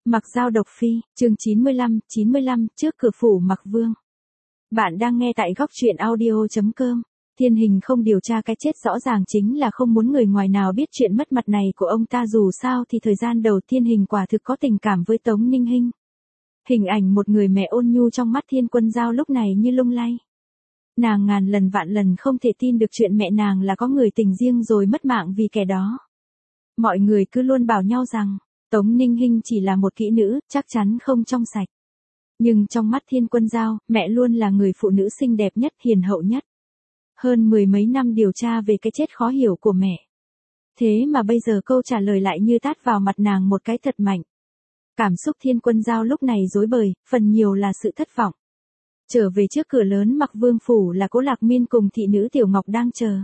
Mặc Dao độc phi, chương 95, trước cửa phủ Mặc Vương. Bạn đang nghe tại góc truyện audio.com. Thiên Hình không điều tra cái chết rõ ràng chính là không muốn người ngoài nào biết chuyện mất mặt này của ông ta, dù sao thì thời gian đầu Thiên Hình quả thực có tình cảm với Tống Ninh Hinh. Hình ảnh một người mẹ ôn nhu trong mắt Thiên Quân Dao lúc này như lung lay. Nàng ngàn lần vạn lần không thể tin được chuyện mẹ nàng là có người tình riêng rồi mất mạng vì kẻ đó. Mọi người cứ luôn bảo nhau rằng Tống Ninh Hinh chỉ là một kỹ nữ, chắc chắn không trong sạch. Nhưng trong mắt Thiên Quân Dao, mẹ luôn là người phụ nữ xinh đẹp nhất, hiền hậu nhất. Hơn 10 mấy năm điều tra về cái chết khó hiểu của mẹ. Thế mà bây giờ câu trả lời lại như tát vào mặt nàng một cái thật mạnh. Cảm xúc Thiên Quân Dao lúc này rối bời, phần nhiều là sự thất vọng. Trở về trước cửa lớn Mặc Vương phủ là Cố Lạc Miên cùng thị nữ Tiểu Ngọc đang chờ.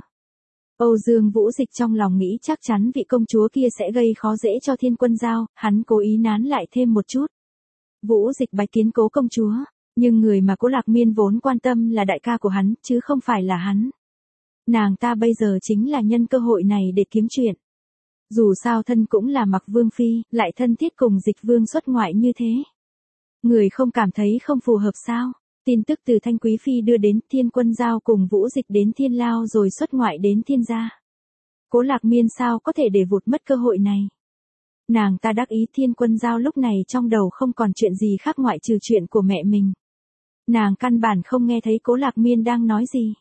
Âu Dương Vũ Dịch trong lòng nghĩ chắc chắn vị công chúa kia sẽ gây khó dễ cho Thiên Quân Dao, hắn cố ý nán lại thêm một chút. Vũ Dịch bái kiến Cố công chúa, nhưng người mà Cố Lạc Miên vốn quan tâm là đại ca của hắn, chứ không phải là hắn. Nàng ta bây giờ chính là nhân cơ hội này để kiếm chuyện. Dù sao thân cũng là Mặc Vương phi, lại thân thiết cùng Dịch Vương xuất ngoại như thế. Người không cảm thấy không phù hợp sao? Tin tức từ Thanh Quý Phi đưa đến, Thiên Quân Dao cùng Vũ Dịch đến Thiên Lao rồi xuất ngoại đến Thiên gia. Cố Lạc Miên sao có thể để vụt mất cơ hội này. Nàng ta đắc ý. Thiên Quân Dao lúc này trong đầu không còn chuyện gì khác ngoại trừ chuyện của mẹ mình. Nàng căn bản không nghe thấy Cố Lạc Miên đang nói gì.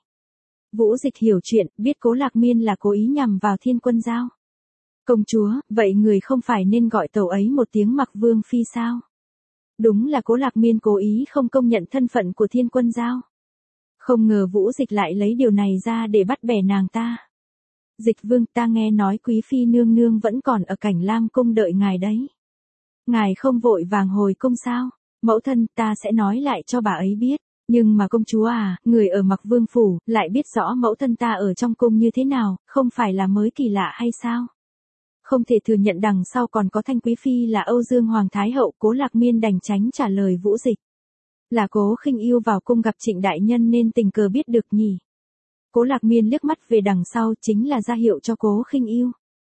Vũ Dịch hiểu chuyện, biết Cố Lạc Miên là cố ý nhằm vào Thiên Quân Dao. Công chúa, vậy người không phải nên gọi tàu ấy một tiếng Mặc Vương phi sao? Đúng là Cố Lạc Miên cố ý không công nhận thân phận của Thiên Quân Dao. Không ngờ Vũ Dịch lại lấy điều này ra để bắt bẻ nàng ta. Dịch Vương, ta nghe nói Quý Phi nương nương vẫn còn ở Cảnh Lam cung đợi ngài đấy. Ngài không vội vàng hồi cung sao? Mẫu thân, ta sẽ nói lại cho bà ấy biết. Nhưng mà công chúa à, người ở Mặc Vương phủ lại biết rõ mẫu thân ta ở trong cung như thế nào, không phải là mới kỳ lạ hay sao? Không thể thừa nhận đằng sau còn có Thanh Quý Phi là Âu Dương Hoàng Thái Hậu. Cố Lạc Miên đành tránh trả lời Vũ Dịch. Là Cố Khinh Yêu vào cung gặp Trịnh đại nhân nên tình cờ biết được nhỉ. Cố Lạc Miên liếc mắt về đằng sau chính là ra hiệu cho Cố Khinh Yêu.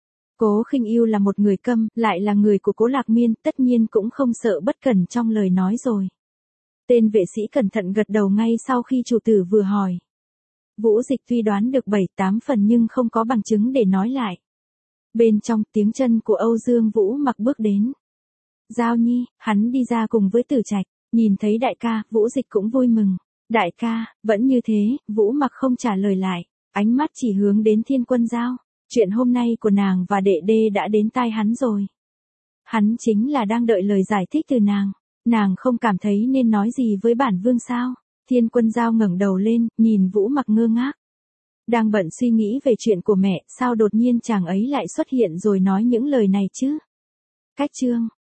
Cố Khinh Yêu là một người câm, lại là người của Cố Lạc Miên, tất nhiên cũng không sợ bất cẩn trong lời nói rồi. Tên vệ sĩ cẩn thận gật đầu ngay sau khi chủ tử vừa hỏi. Vũ Dịch tuy đoán được 7-8 phần nhưng không có bằng chứng để nói lại. Bên trong, tiếng chân của Âu Dương Vũ Mặc bước đến. Giao Nhi, hắn đi ra cùng với Tử Trạch, nhìn thấy đại ca, Vũ Dịch cũng vui mừng. Đại ca, vẫn như thế, Vũ Mặc không trả lời lại, ánh mắt chỉ hướng đến Thiên Quân Dao. Chuyện hôm nay của nàng và đệ đê đã đến tai hắn rồi. Hắn chính là đang đợi lời giải thích từ nàng. Nàng không cảm thấy nên nói gì với bản vương sao? Thiên Quân Dao ngẩng đầu lên, nhìn Vũ Mặc ngơ ngác. Đang bận suy nghĩ về chuyện của mẹ, sao đột nhiên chàng ấy lại xuất hiện rồi nói những lời này chứ? Cách chương